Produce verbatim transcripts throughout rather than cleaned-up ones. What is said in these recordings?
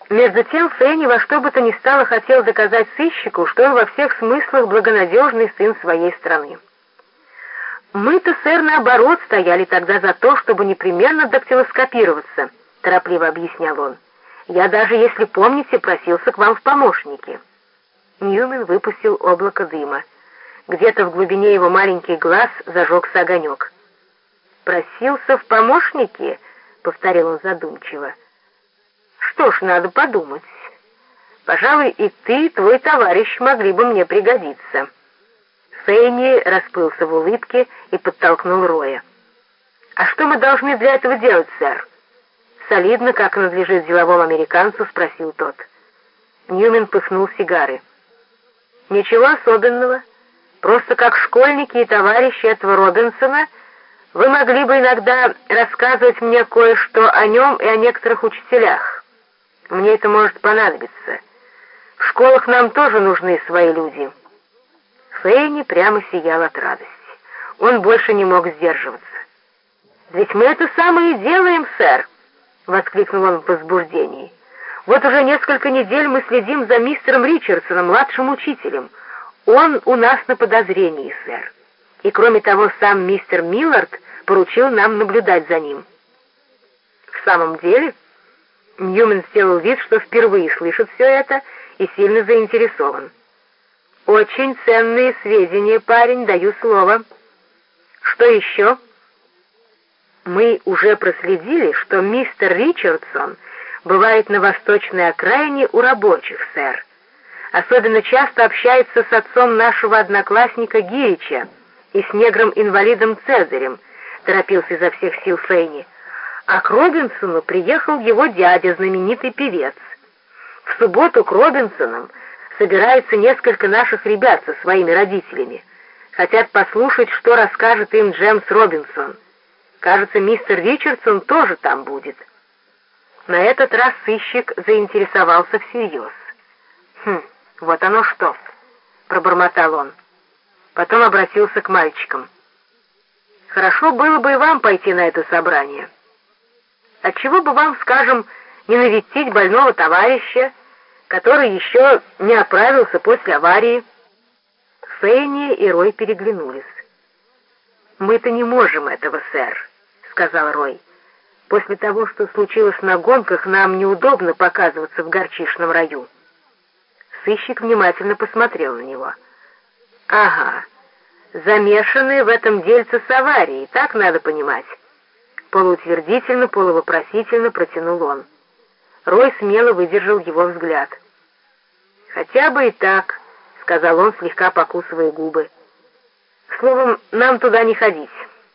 Между тем Фенни во что бы то ни стало хотел доказать сыщику, что он во всех смыслах благонадежный сын своей страны. «Мы-то, сэр, наоборот, стояли тогда за то, чтобы непременно дактилоскопироваться», — торопливо объяснял он. «Я даже, если помните, просился к вам в помощники». Ньюмен выпустил облако дыма. Где-то в глубине его маленьких глаз зажегся огонек. «Просился в помощники?» — повторил он задумчиво. «Что ж, надо подумать. Пожалуй, и ты, и твой товарищ могли бы мне пригодиться». Фенни расплылся в улыбке и подтолкнул Роя. «А что мы должны для этого делать, сэр?» Солидно, как надлежит деловому американцу, спросил тот. Ньюмен пыхнул сигары. «Ничего особенного. Просто как школьники и товарищи этого Робинсона вы могли бы иногда рассказывать мне кое-что о нем и о некоторых учителях. Мне это может понадобиться. В школах нам тоже нужны свои люди». Фенни прямо сиял от радости. Он больше не мог сдерживаться. «Ведь мы это самое и делаем, сэр!» — воскликнул он в возбуждении. «Вот уже несколько недель мы следим за мистером Ричардсоном, младшим учителем. Он у нас на подозрении, сэр. И кроме того, сам мистер Миллард поручил нам наблюдать за ним». «В самом деле?» Ньюмен сделал вид, что впервые слышит все это и сильно заинтересован. «Очень ценные сведения, парень, даю слово. Что еще?» «Мы уже проследили, что мистер Ричардсон бывает на восточной окраине у рабочих, сэр. Особенно часто общается с отцом нашего одноклассника Гирича и с негром-инвалидом Цезарем», — торопился изо всех сил Фенни. «А к Робинсону приехал его дядя, знаменитый певец. В субботу к Робинсонам собирается несколько наших ребят со своими родителями. Хотят послушать, что расскажет им Джеймс Робинсон. Кажется, мистер Ричардсон тоже там будет». На этот раз сыщик заинтересовался всерьез. «Хм, вот оно что!» — пробормотал он. Потом обратился к мальчикам. «Хорошо было бы и вам пойти на это собрание. Отчего бы вам, скажем, не навестить больного товарища, который еще не оправился после аварии?» Фенни и Рой переглянулись. «Мы-то не можем этого, сэр», — сказал Рой. «После того, что случилось на гонках, нам неудобно показываться в горчичном раю». Сыщик внимательно посмотрел на него. «Ага, замешанные в этом дельце с аварией, так надо понимать». Полуутвердительно, полувопросительно протянул он. Рой смело выдержал его взгляд. «Хотя бы и так», — сказал он, слегка покусывая губы. «Словом, нам туда не ходить».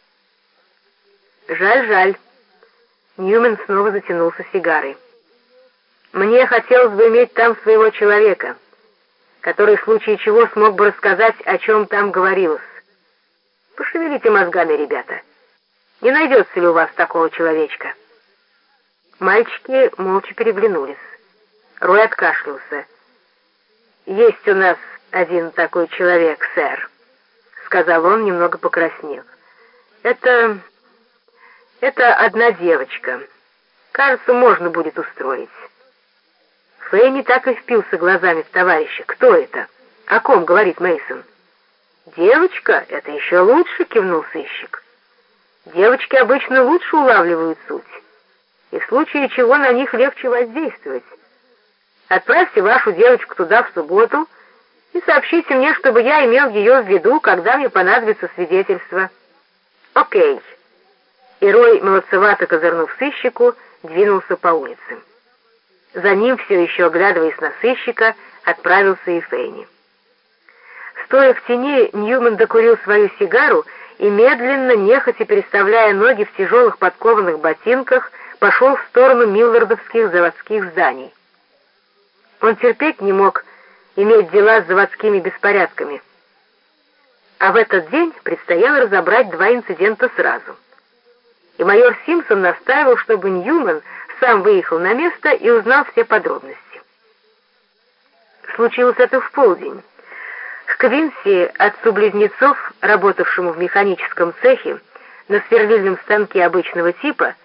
«Жаль, жаль». Ньюмен снова затянулся сигарой. «Мне хотелось бы иметь там своего человека, который в случае чего смог бы рассказать, о чем там говорилось. Пошевелите мозгами, ребята. Не найдется ли у вас такого человечка?» Мальчики молча переглянулись. Рой откашлялся. «Есть у нас один такой человек, сэр», — сказал он, немного покраснев. «Это... это одна девочка. Кажется, можно будет устроить». Фенни так и впился глазами в товарища. «Кто это? О ком говорит Мейсон?» «Девочка? Это еще лучше», — кивнул сыщик. «Девочки обычно лучше улавливают суть, и в случае чего на них легче воздействовать. Отправьте вашу девочку туда в субботу и сообщите мне, чтобы я имел ее в виду, когда мне понадобится свидетельство». «Окей». И Рой, молодцевато козырнув сыщику, двинулся по улице. За ним, все еще оглядываясь на сыщика, отправился и Фенни. Стоя в тени, Ньюмен докурил свою сигару и медленно, нехотя переставляя ноги в тяжелых подкованных ботинках, пошел в сторону миллардовских заводских зданий. Он терпеть не мог иметь дела с заводскими беспорядками. А в этот день предстояло разобрать два инцидента сразу. И майор Симпсон настаивал, чтобы Ньюмен сам выехал на место и узнал все подробности. Случилось это в полдень. К Квинси, отцу-близнецов, работавшему в механическом цехе, на сверлильном станке обычного типа,